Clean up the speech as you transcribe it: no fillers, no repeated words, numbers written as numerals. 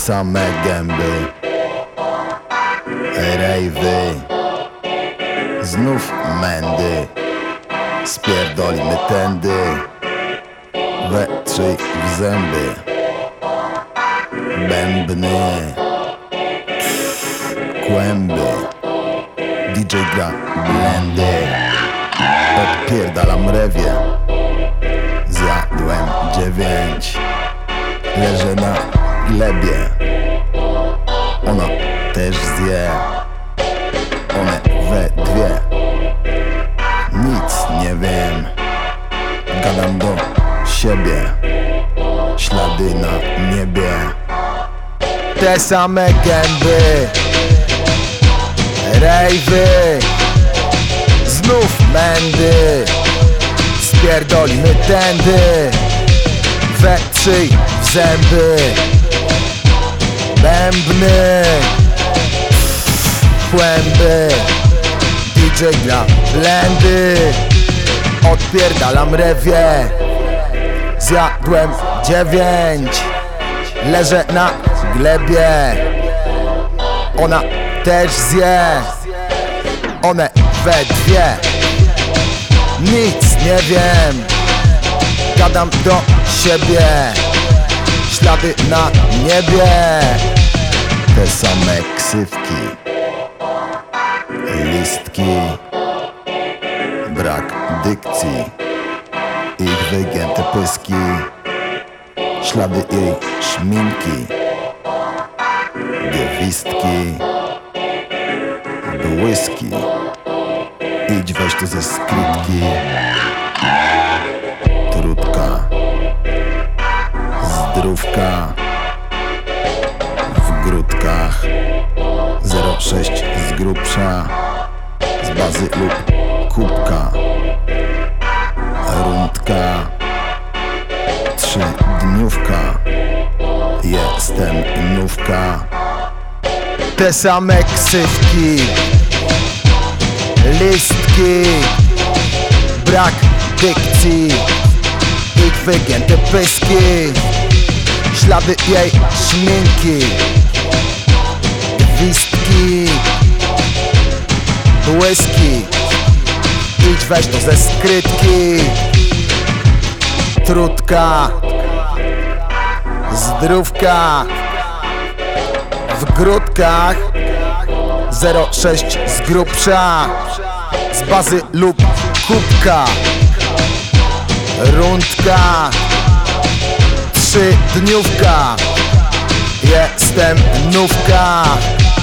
same gęby, rejwy, znów mędy. Spierdolimy tędy, we trzy w zęby. Bębny, kłęby, DJ gra blendy. Odpierdalam rewie, zjadłem 9. Leżę na glebie, ona też zje. One we dwie, nic nie wiem. Gadam do siebie, ślady na niebie. Te same gęby, rejwy, znów mędy. Spierdolimy tędy, we trzy w zęby. Bębny, kłęby, DJ gra blendy. Odpierdalam rewie, zjadłem 9. Leżę na glebie, ona też zje. One we dwie, nic nie wiem. Gadam do siebie, ślady na niebie. Te same ksywki, listki, brak dykcji, ich wygięte pyski, ślady jej szminki, gwizdki, błyski. Idź weź tu ze skrytki. Trudka, zdrówka, w grudkach 0,6 z grubsza, z bazy lub kubka. Rundka, 3-dniówka, jestem nówka. Te same ksywki, listki, brak dykcji, ich wygięte pyski, ślady jej szminki, gwizdki, błyski. Idź weź to ze skrytki. Trudka, zdrówka, w grudkach 0,6 z grubsza, z bazy lub kubka. Rundka, 3-dniówka, jestem nówka.